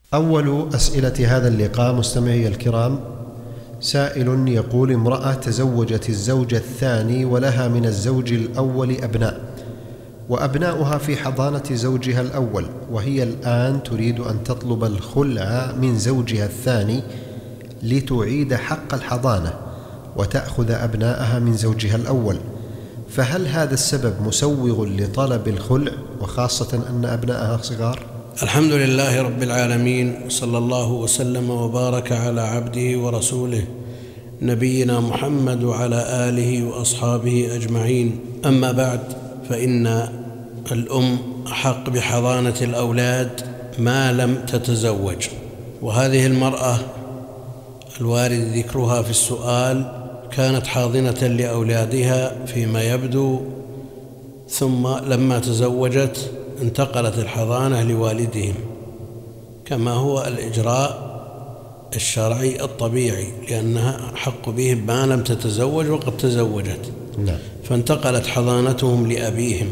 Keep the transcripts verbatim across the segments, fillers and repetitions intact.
أول أسئلة هذا اللقاء مستمعي الكرام، سائل يقول: امرأة تزوجت الزوج الثاني ولها من الزوج الأول أبناء، وأبناؤها في حضانة زوجها الأول، وهي الآن تريد أن تطلب الخلع من زوجها الثاني لتعيد حق الحضانة وتأخذ أبناءها من زوجها الأول، فهل هذا السبب مسوغ لطلب الخلع، وخاصة أن أبناءها صغار؟ الحمد لله رب العالمين، صلى الله وسلم وبارك على عبده ورسوله نبينا محمد وعلى آله وأصحابه أجمعين. أما بعد، فإن الأم أحق بحضانة الأولاد ما لم تتزوج، وهذه المرأة الوارد ذكرها في السؤال كانت حاضنة لأولادها فيما يبدو، ثم لما تزوجت انتقلت الحضانة لوالدهم كما هو الإجراء الشرعي الطبيعي، لأنها أحق بهم ما لم تتزوج وقد تزوجت. نعم. فانتقلت حضانتهم لأبيهم،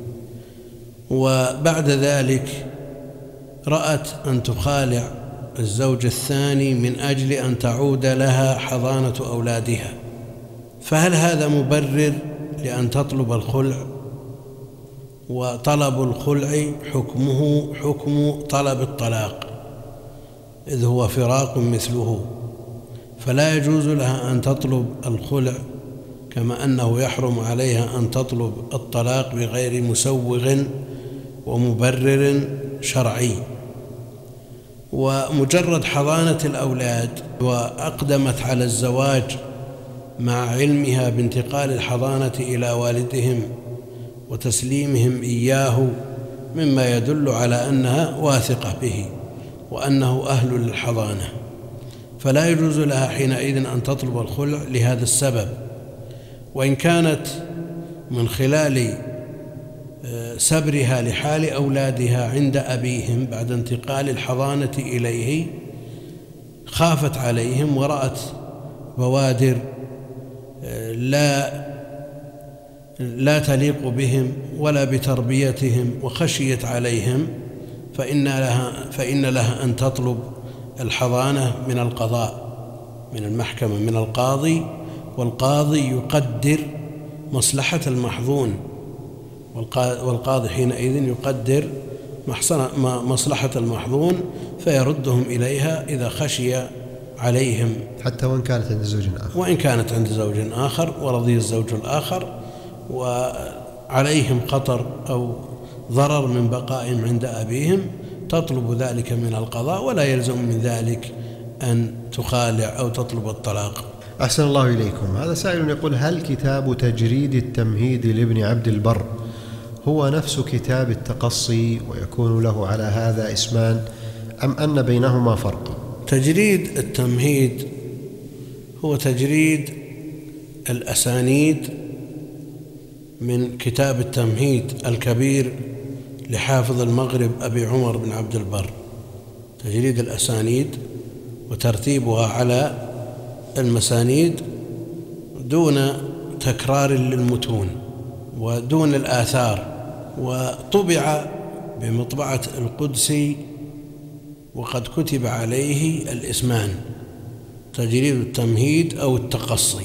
وبعد ذلك رأت أن تخالع الزوج الثاني من أجل أن تعود لها حضانة أولادها، فهل هذا مبرر لأن تطلب الخلع؟ وطلب الخلع حكمه حكم طلب الطلاق، إذ هو فراق مثله، فلا يجوز لها أن تطلب الخلع، كما أنه يحرم عليها أن تطلب الطلاق بغير مسوغ ومبرر شرعي. ومجرد حضانة الأولاد وأقدمت على الزواج مع علمها بانتقال الحضانة إلى والدهم وتسليمهم إياه مما يدل على أنها واثقة به وأنه أهل للحضانة، فلا يجوز لها حينئذ أن تطلب الخلع لهذا السبب. وإن كانت من خلال سبرها لحال أولادها عند أبيهم بعد انتقال الحضانة إليه خافت عليهم ورأت بوادر لا لا تليق بهم ولا بتربيتهم وخشيت عليهم، فإن لها, فإن لها أن تطلب الحضانة من القضاء، من المحكمة، من القاضي، والقاضي يقدر مصلحة المحظون، والقاضي حينئذ يقدر مصلحة المحظون فيردهم إليها إذا خشي عليهم، حتى وإن كانت عند زوج آخر وإن كانت عند زوج آخر ورضي الزوج الآخر وعليهم خطر أو ضرر من بقائهم عند أبيهم، تطلب ذلك من القضاء، ولا يلزم من ذلك أن تخالع أو تطلب الطلاق. أحسن الله إليكم. هذا سائل يقول: هل كتاب تجريد التمهيد لابن عبد البر هو نفس كتاب التقصي ويكون له على هذا اسمان، أم أن بينهما فرق؟ تجريد التمهيد هو تجريد الأسانيد من كتاب التمهيد الكبير لحافظ المغرب أبي عمر بن عبد البر، تجريد الأسانيد وترتيبها على المسانيد دون تكرار للمتون ودون الآثار، وطبع بمطبعة القدسي وقد كتب عليه الاسمان: تجريد التمهيد أو التقصي.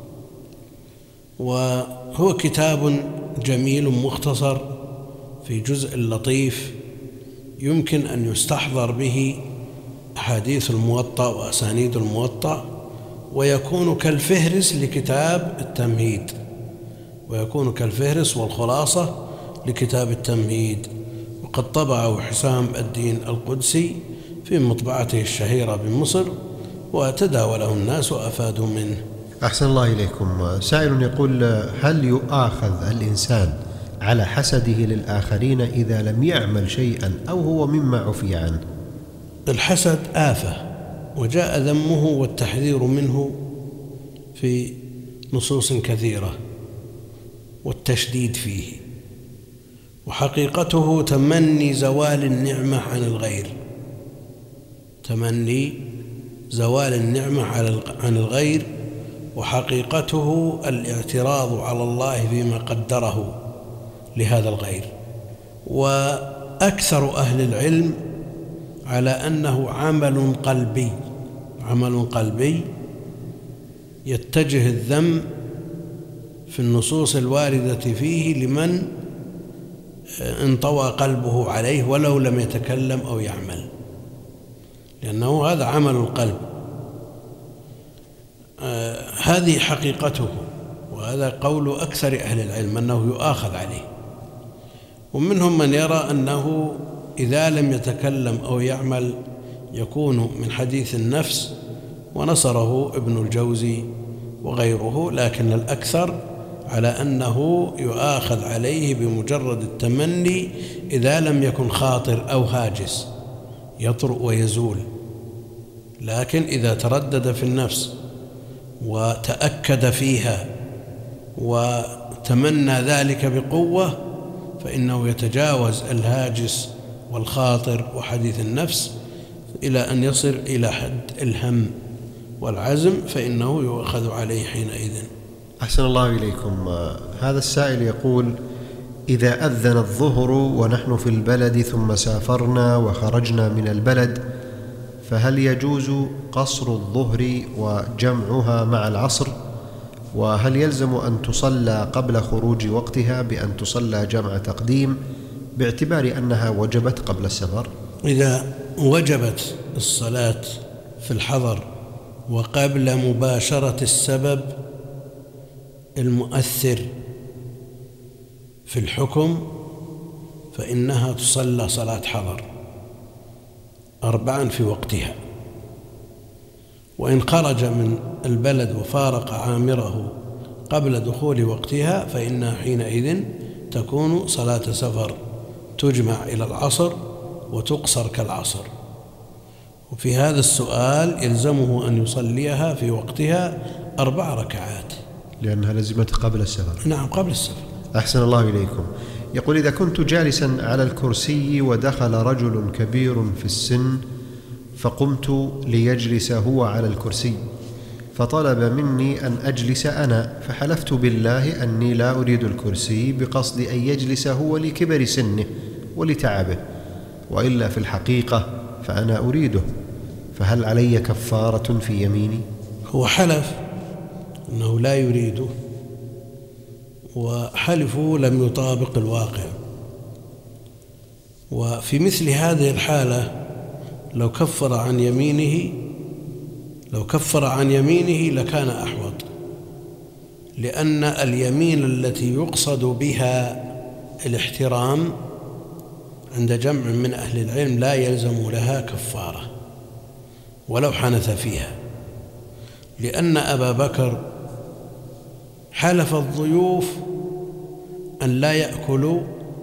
وهو كتاب جميل مختصر في جزء لطيف يمكن أن يستحضر به أحاديث الموطأ وأسانيد الموطأ، ويكون كالفهرس لكتاب التمهيد، ويكون كالفهرس والخلاصة لكتاب التمهيد. وقد طبعه حسام الدين القدسي في مطبعته الشهيرة بمصر، وتداوله الناس وأفادوا منه. أحسن الله إليكم. سائل يقول: هل يؤاخذ الإنسان على حسده للآخرين إذا لم يعمل شيئا أو هو مما عفي عنه؟ الحسد آفة، وجاء ذمه والتحذير منه في نصوص كثيرة والتشديد فيه، وحقيقته تمني زوال النعمة عن الغير، تمني زوال النعمة عن الغير، وحقيقته الاعتراض على الله فيما قدره لهذا الغير. وأكثر أهل العلم على أنه عمل قلبي، عمل قلبي يتجه الذم في النصوص الواردة فيه لمن انطوى قلبه عليه ولو لم يتكلم أو يعمل، لأنه هذا عمل القلب. آه هذه حقيقته، وهذا قول أكثر أهل العلم أنه يؤاخذ عليه. ومنهم من يرى أنه إذا لم يتكلم أو يعمل يكون من حديث النفس، ونصره ابن الجوزي وغيره، لكن الأكثر على أنه يؤاخذ عليه بمجرد التمني إذا لم يكن خاطر أو هاجس يطرأ ويزول، لكن إذا تردد في النفس وتأكد فيها وتمنى ذلك بقوة فإنه يتجاوز الهاجس والخاطر وحديث النفس إلى أن يصل إلى حد الهم والعزم، فإنه يؤخذ عليه حينئذ. أحسن الله إليكم. هذا السائل يقول: إذا أذن الظهر ونحن في البلد ثم سافرنا وخرجنا من البلد، فهل يجوز قصر الظهر وجمعها مع العصر؟ وهل يلزم أن تصلى قبل خروج وقتها بأن تصلى جمع تقديم باعتبار أنها وجبت قبل السفر؟ إذا وجبت الصلاة في الحضر وقبل مباشرة السبب المؤثر في الحكم فإنها تصلى صلاة حضر أربعا في وقتها، وإن خرج من البلد وفارق عامره قبل دخول وقتها فإنها حينئذ تكون صلاة سفر تجمع إلى العصر وتقصر كالعصر. وفي هذا السؤال يلزمه أن يصليها في وقتها أربع ركعات لأنها لزمت قبل السفر. نعم قبل السفر. أحسن الله إليكم. يقول: إذا كنت جالسا على الكرسي ودخل رجل كبير في السن فقمت ليجلس هو على الكرسي، فطلب مني أن أجلس أنا، فحلفت بالله أني لا أريد الكرسي بقصد أن يجلس هو لكبر سنه ولتعبه، وإلا في الحقيقة فأنا أريده، فهل علي كفارة في يميني؟ هو حلف أنه لا يريده، وحلفه لم يطابق الواقع. وفي مثل هذه الحالة لو كفر عن يمينه لو كفر عن يمينه لكان أحوط، لأن اليمين التي يقصد بها الاحترام عند جمع من أهل العلم لا يلزم لها كفارة ولو حنث فيها، لأن أبا بكر حلف الضيوف أن لا يأكلوا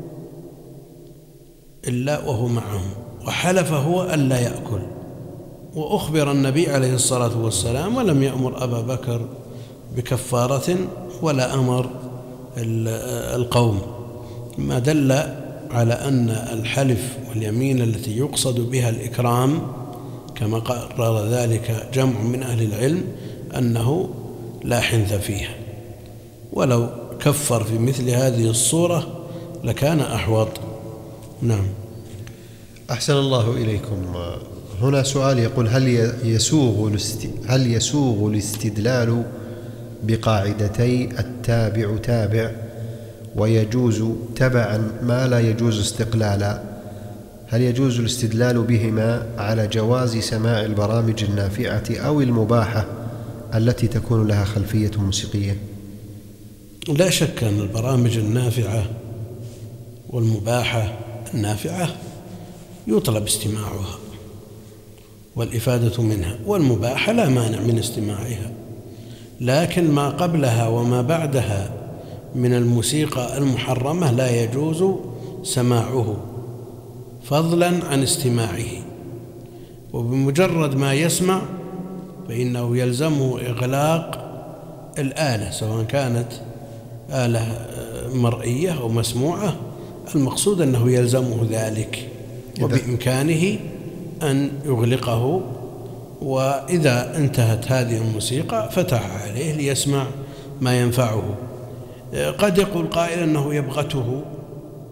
إلا وهو معهم، وحلف هو أن لا يأكل، وأخبر النبي عليه الصلاة والسلام ولم يأمر أبا بكر بكفارة ولا أمر القوم، ما دل على أن الحلف واليمين التي يقصد بها الإكرام كما قرر ذلك جمع من أهل العلم أنه لا حنث فيها، ولو كفر في مثل هذه الصورة لكان أحوط. نعم. أحسن الله إليكم. هنا سؤال يقول: هل يسوغ هل يسوغ الاستدلال بقاعدتي التابع تابع ويجوز تبعا ما لا يجوز استقلالا؟ هل يجوز الاستدلال بهما على جواز سماع البرامج النافعة أو المباحة التي تكون لها خلفية موسيقية؟ لا شك أن البرامج النافعة والمباحة النافعة يطلب استماعها والإفادة منها، والمباحة لا مانع من استماعها، لكن ما قبلها وما بعدها من الموسيقى المحرمة لا يجوز سماعه فضلا عن استماعه، وبمجرد ما يسمع فإنه يلزمه إغلاق الآلة سواء كانت آلة مرئية أو مسموعة، المقصود أنه يلزمه ذلك وبإمكانه أن يغلقه، وإذا انتهت هذه الموسيقى فتح عليه ليسمع ما ينفعه. قد يقول قائل أنه يبغته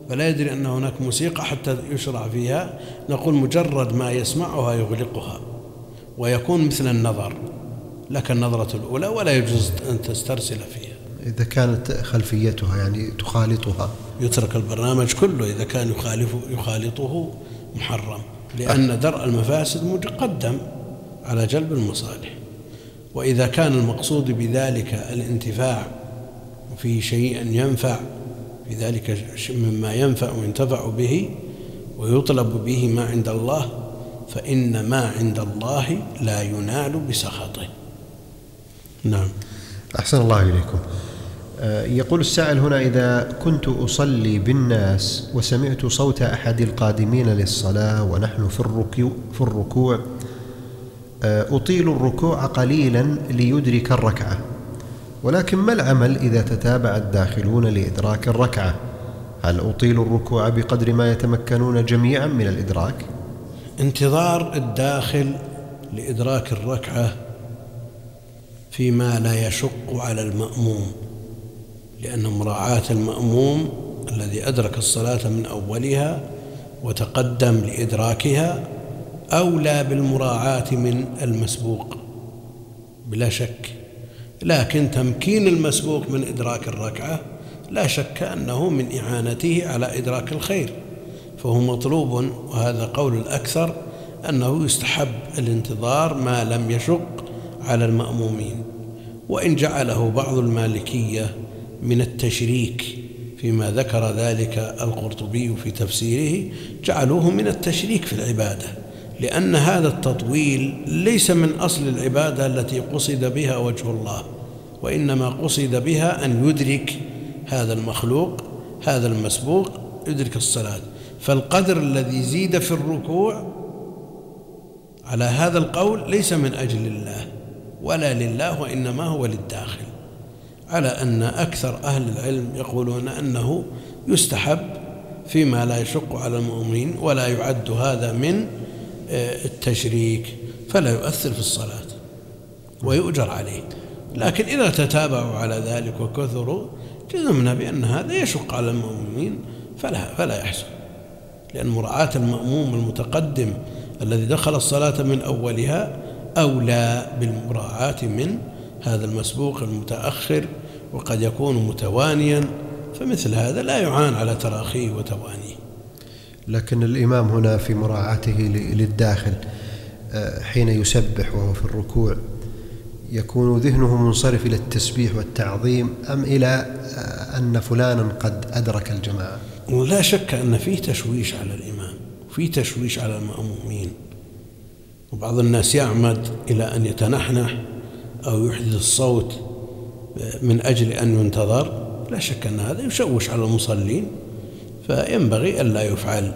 فلا يدري أن هناك موسيقى حتى يشرع فيها، نقول مجرد ما يسمعها يغلقها ويكون مثل النظر لك النظرة الأولى، ولا يجوز أن تسترسل فيها. إذا كانت خلفيتها يعني تخالطها يترك البرنامج كله إذا كان يخالف يخالطه محرم، لأن درء المفاسد مقدم على جلب المصالح. وإذا كان المقصود بذلك الانتفاع وفيه شيء ينفع في ذلك مما ينفع وينتفع به ويطلب به ما عند الله، فإن ما عند الله لا ينال بسخطه. نعم. أحسن الله إليكم. يقول السائل هنا: إذا كنت أصلي بالناس وسمعت صوت أحد القادمين للصلاة ونحن في الركوع, في الركوع أطيل الركوع قليلا ليدرك الركعة، ولكن ما العمل إذا تتابع الداخلون لإدراك الركعة؟ هل أطيل الركوع بقدر ما يتمكنون جميعا من الإدراك؟ انتظار الداخل لإدراك الركعة فيما لا يشق على المأموم، لأن مراعاة المأموم الذي أدرك الصلاة من أولها وتقدم لإدراكها أولى بالمراعاة من المسبوق بلا شك. لكن تمكين المسبوق من إدراك الركعة لا شك أنه من إعانته على إدراك الخير، فهو مطلوب، وهذا قول الأكثر أنه يستحب الانتظار ما لم يشق على المأمومين. وإن جعله بعض المالكية من التشريك فيما ذكر ذلك القرطبي في تفسيره، جعلوه من التشريك في العبادة، لأن هذا التطويل ليس من أصل العبادة التي قصد بها وجه الله، وإنما قصد بها أن يدرك هذا المخلوق هذا المسبوق يدرك الصلاة. فالقدر الذي زيد في الركوع على هذا القول ليس من أجل الله ولا لله، وإنما هو للداخل، على أن أكثر أهل العلم يقولون أنه يستحب فيما لا يشق على المؤمنين، ولا يعد هذا من التشريك، فلا يؤثر في الصلاة ويؤجر عليه. لكن إذا تتابعوا على ذلك وكثروا جزمنا بأن هذا يشق على المؤمنين فلا, فلا يحصل، لأن مراعاة المأموم المتقدم الذي دخل الصلاة من أولها أولى بالمراعاة من هذا المسبوق المتأخر، وقد يكون متوانيا، فمثل هذا لا يعان على تراخيه وتوانيه. لكن الإمام هنا في مراعاته للداخل حين يسبح وهو في الركوع يكون ذهنه منصرف إلى التسبيح والتعظيم أم إلى أن فلانا قد أدرك الجماعة؟ ولا شك أن فيه تشويش على الإمام وفيه تشويش على المأمومين، وبعض الناس يعمد إلى أن يتنحنح أو يحدث الصوت من أجل أن ينتظر. لا شك أن هذا يشوش على المصلين، فينبغي ألا يفعل.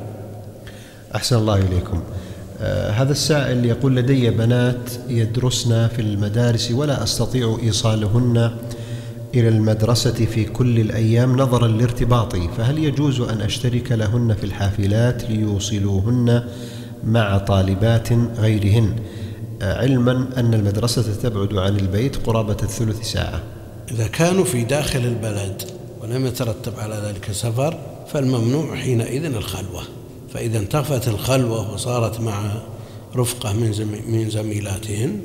أحسن الله إليكم. آه هذا السائل يقول: لدي بنات يدرسن في المدارس ولا أستطيع إيصالهن إلى المدرسة في كل الأيام نظرا لارتباطي، فهل يجوز أن أشترك لهن في الحافلات ليوصلوهن مع طالبات غيرهن، آه علما أن المدرسة تبعد عن البيت قرابة الثلث ساعة؟ إذا كانوا في داخل البلد ولم يترتب على ذلك سفر فالممنوع حينئذ الخلوة، فإذا انتفت الخلوة وصارت مع رفقة من زميلاتهن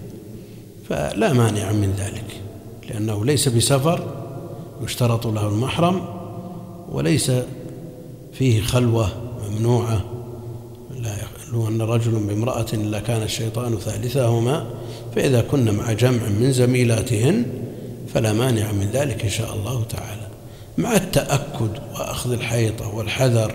فلا مانع من ذلك، لأنه ليس بسفر يشترط له المحرم، وليس فيه خلوة ممنوعة، لا يخلو أن رجل بامرأة إلا كان الشيطان ثالثهما، فإذا كنا مع جمع من زميلاتهن فلا مانع من ذلك إن شاء الله تعالى، مع التأكد وأخذ الحيطة والحذر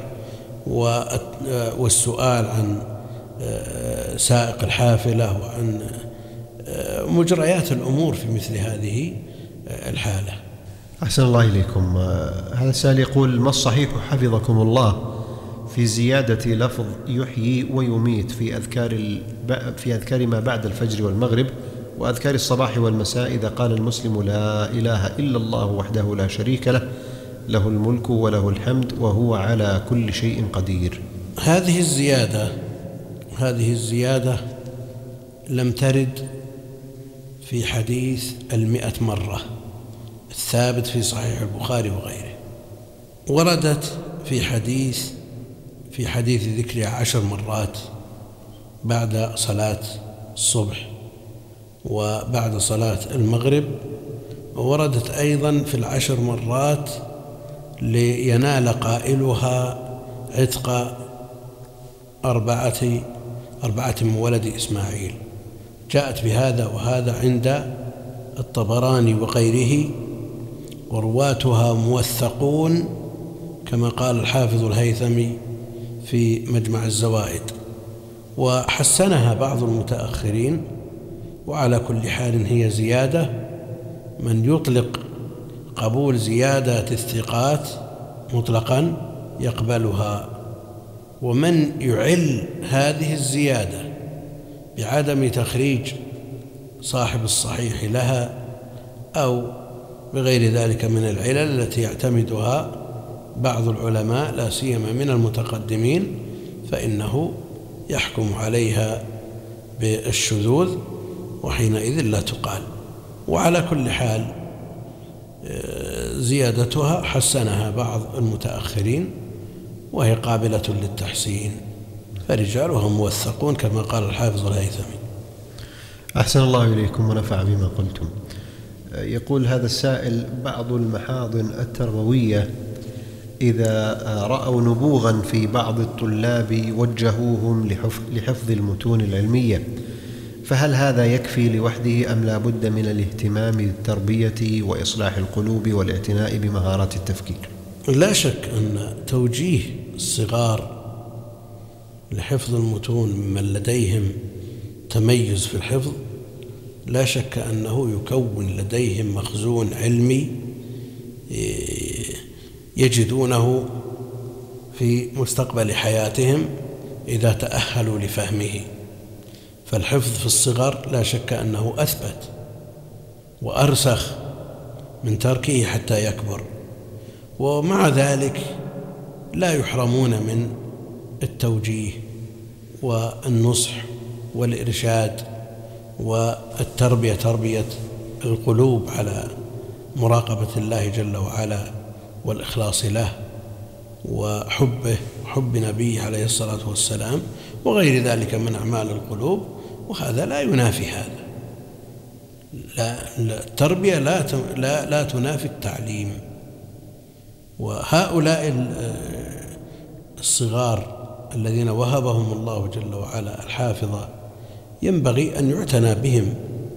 والسؤال عن سائق الحافلة وعن مجريات الأمور في مثل هذه الحالة. أحسن الله إليكم. هذا السائل يقول: ما الصحيح حفظكم الله في زيادة لفظ يحيي ويميت في أذكار في أذكار ما بعد الفجر والمغرب وأذكار الصباح والمساء إذا قال المسلم لا إله إلا الله وحده لا شريك له له الملك وله الحمد وهو على كل شيء قدير؟ هذه الزيادة هذه الزيادة لم ترد في حديث المئة مرة الثابت في صحيح البخاري وغيره، وردت في حديث في حديث ذكرها عشر مرات بعد صلاة الصبح وبعد صلاة المغرب، ووردت أيضا في العشر مرات لينال قائلها عتق أربعة أربعة من ولد إسماعيل. جاءت بهذا وهذا عند الطبراني وغيره، ورواتها موثقون كما قال الحافظ الهيثمي في مجمع الزوائد، وحسنها بعض المتأخرين. وعلى كل حال هي زيادة، من يطلق قبول زيادة الثقات مطلقا يقبلها، ومن يعل هذه الزيادة بعدم تخريج صاحب الصحيح لها أو بغير ذلك من العلل التي يعتمدها بعض العلماء لا سيما من المتقدمين، فإنه يحكم عليها بالشذوذ، وحينئذ لا تقال. وعلى كل حال زيادتها حسنها بعض المتأخرين وهي قابلة للتحسين، فرجالها موثقون كما قال الحافظ الهيثمي. أحسن الله إليكم ونفع بما قلتم. يقول هذا السائل: بعض المحاضن التربوية إذا رأوا نبوغا في بعض الطلاب وجهوهم لحفظ المتون العلمية، فهل هذا يكفي لوحده أم لا بد من الاهتمام بالتربية وإصلاح القلوب والاعتناء بمهارات التفكير؟ لا شك أن توجيه الصغار لحفظ المتون ممن لديهم تميز في الحفظ لا شك أنه يكون لديهم مخزون علمي يجدونه في مستقبل حياتهم إذا تأهلوا لفهمه. فالحفظ في الصغر لا شك أنه أثبت وأرسخ من تركه حتى يكبر، ومع ذلك لا يحرمون من التوجيه والنصح والإرشاد والتربية، تربية القلوب على مراقبة الله جل وعلا والإخلاص له وحبه وحب نبيه عليه الصلاة والسلام وغير ذلك من أعمال القلوب، وهذا لا ينافي هذا. لا التربية لا لا لا تنافي التعليم. وهؤلاء الصغار الذين وهبهم الله جل وعلا الحافظة ينبغي أن يعتنى بهم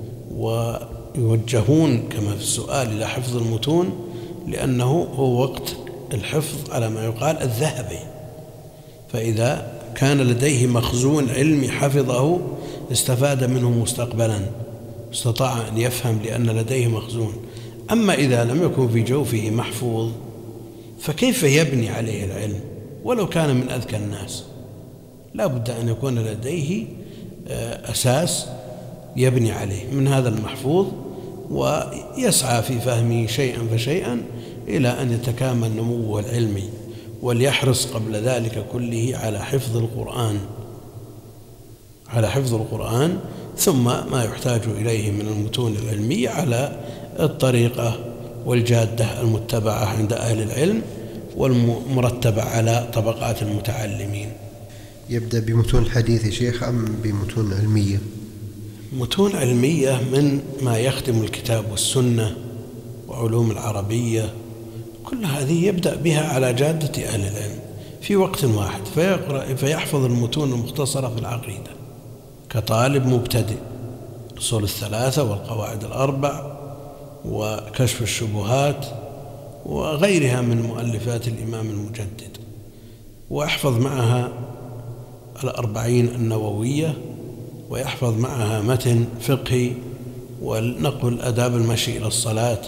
ويوجهون كما في السؤال إلى حفظ المتون، لأنه هو وقت الحفظ على ما يقال الذهبي. فإذا كان لديه مخزون علمي حفظه استفاد منه مستقبلا، استطاع أن يفهم لأن لديه مخزون. أما إذا لم يكن في جوفه محفوظ فكيف يبني عليه العلم ولو كان من أذكى الناس؟ لا بد أن يكون لديه أساس يبني عليه من هذا المحفوظ، ويسعى في فهمه شيئا فشيئا إلى أن يتكامل نموه العلمي، وليحرص قبل ذلك كله على حفظ القرآن على حفظ القرآن ثم ما يحتاج إليه من المتون العلمية على الطريقة والجادة المتبعة عند أهل العلم والمرتبة على طبقات المتعلمين. يبدأ بمتون حديث شيخ أم بمتون علمية؟ متون علمية من ما يخدم الكتاب والسنة وعلوم العربية، كل هذه يبدأ بها على جادة أهل العلم في وقت واحد، فيقرأ فيحفظ المتون المختصرة في العقيدة كطالب مبتدئ، أصول الثلاثة والقواعد الأربع وكشف الشبهات وغيرها من مؤلفات الإمام المجدد، ويحفظ معها الأربعين النووية، ويحفظ معها متن فقهي ونقل أداب المشي إلى الصلاة،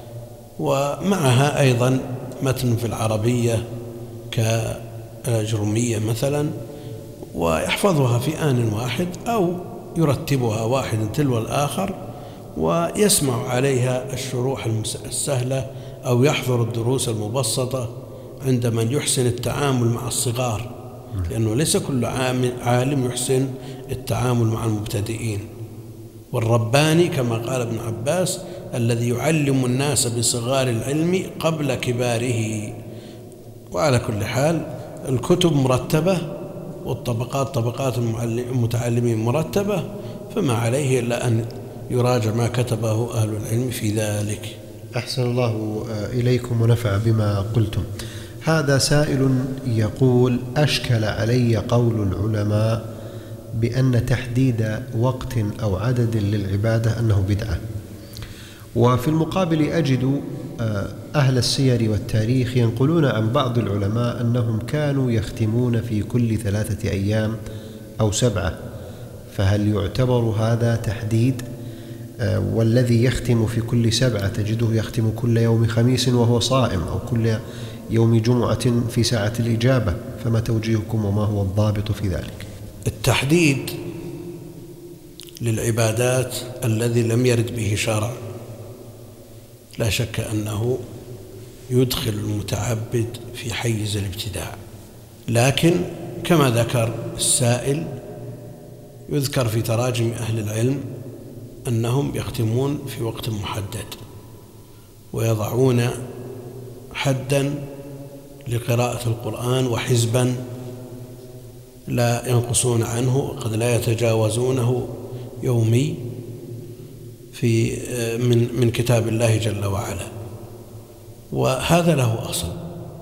ومعها أيضا متن في العربية كالأجرمية مثلا، ويحفظها في آن واحد أو يرتبها واحد تلو الآخر ويسمع عليها الشروح السهلة أو يحضر الدروس المبسطة عند من يحسن التعامل مع الصغار، لأنه ليس كل عالم يحسن التعامل مع المبتدئين. والرباني كما قال ابن عباس الذي يعلم الناس بصغار العلم قبل كباره، وعلى كل حال الكتب مرتبة والطبقات طبقات المتعلمين مرتبة، فما عليه إلا أن يراجع ما كتبه أهل العلم في ذلك. أحسن الله إليكم ونفع بما قلتم. هذا سائل يقول: أشكل علي قول العلماء بأن تحديد وقت أو عدد للعبادة أنه بدعة، وفي المقابل أجد أهل السير والتاريخ ينقلون عن بعض العلماء أنهم كانوا يختمون في كل ثلاثة أيام أو سبعة، فهل يعتبر هذا تحديد؟ والذي يختم في كل سبعة تجده يختم كل يوم خميس وهو صائم، أو كل يوم جمعة في ساعة الإجابة، فما توجيهكم وما هو الضابط في ذلك؟ التحديد للعبادات الذي لم يرد به شرع لا شك أنه يدخل المتعبد في حيز الابتداع، لكن كما ذكر السائل يذكر في تراجم أهل العلم أنهم يختمون في وقت محدد ويضعون حدا لقراءة القرآن وحزبا لا ينقصون عنه وقد لا يتجاوزونه يومي في من من كتاب الله جل وعلا، وهذا له أصل.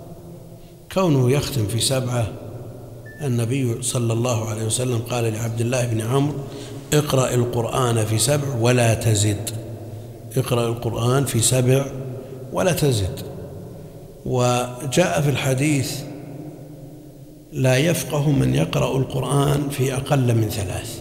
كونه يختم في سبعة، النبي صلى الله عليه وسلم قال لعبد الله بن عمرو: اقرأ القرآن في سبع ولا تزد، اقرأ القرآن في سبع ولا تزد. وجاء في الحديث: لا يفقه من يقرأ القرآن في أقل من ثلاث،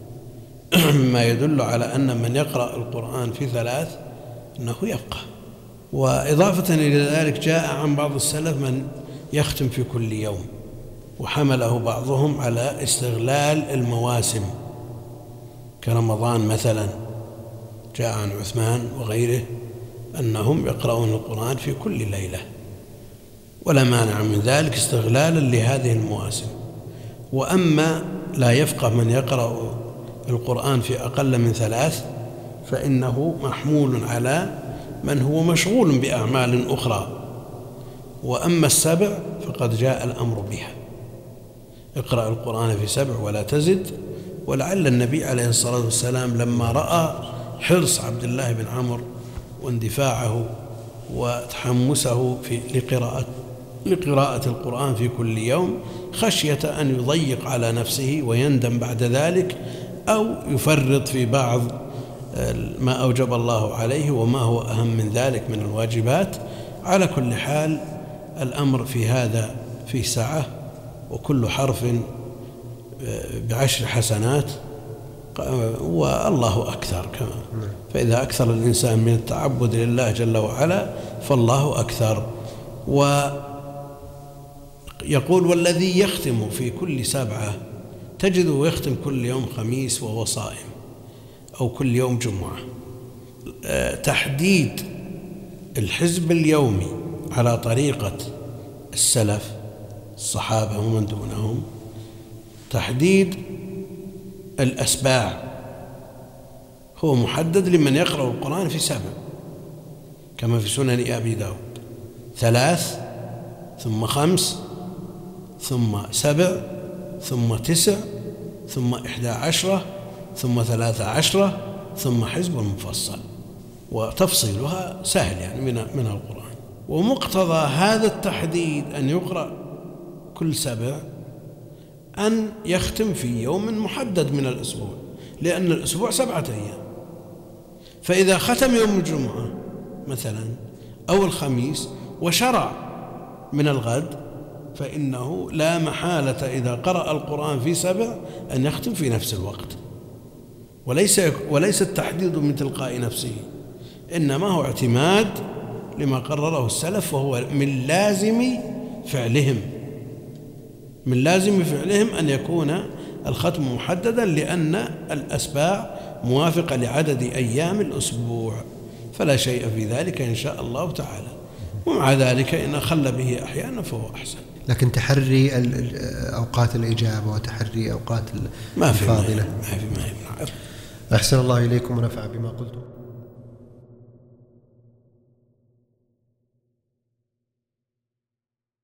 مما يدل على أن من يقرأ القرآن في ثلاث أنه يفقه. وإضافة إلى ذلك جاء عن بعض السلف من يختم في كل يوم، وحمله بعضهم على استغلال المواسم كرمضان مثلا، جاء عن عثمان وغيره أنهم يقرؤون القرآن في كل ليلة، ولا مانع من ذلك استغلالا لهذه المواسم. وأما لا يفقه من يقرأ القرآن في أقل من ثلاث فإنه محمول على من هو مشغول بأعمال أخرى. وأما السبع فقد جاء الأمر بها، اقرأ القرآن في سبع ولا تزد. ولعل النبي عليه الصلاة والسلام لما رأى حرص عبد الله بن عمرو واندفاعه وتحمسه في لقراءة لقراءة القرآن في كل يوم، خشية أن يضيق على نفسه ويندم بعد ذلك، أو يفرط في بعض ما أوجب الله عليه وما هو أهم من ذلك من الواجبات. على كل حال الأمر في هذا في سعة، وكل حرف بعشر حسنات، والله أكثر كما. فإذا أكثر الإنسان من التعبد لله جل وعلا فالله أكثر. ويقول: والذي يختم في كل سبعة تجده يختم كل يوم خميس وهو صائم، أو كل يوم جمعة. تحديد الحزب اليومي على طريقة السلف الصحابة ومن دونهم، تحديد الأسباع هو محدد لمن يقرأ القرآن في سبع، كما في سنن أبي داود: ثلاث ثم خمس ثم سبع ثم تسع ثم إحدى عشرة ثم ثلاثة عشرة ثم حزب مفصل. وتفصيلها سهل يعني من من القرآن. ومقتضى هذا التحديد أن يقرأ كل سبع أن يختم في يوم محدد من الأسبوع، لأن الأسبوع سبعة أيام. فإذا ختم يوم الجمعة مثلا أو الخميس وشرع من الغد، فإنه لا محالة إذا قرأ القرآن في سبع أن يختم في نفس الوقت، وليس وليس التحديد من تلقاء نفسه، إنما هو اعتماد لما قرره السلف، وهو من لازم فعلهم من لازم فعلهم أن يكون الختم محددا، لأن الأسباع موافقة لعدد أيام الأسبوع، فلا شيء في ذلك إن شاء الله تعالى. ومع ذلك إن خل به أحيانا فهو أحسن. لكن تحري أوقات الإجابة وتحري أوقات الفاضلة ما في ما في. أحسن الله إليكم ونفع بما قلتم.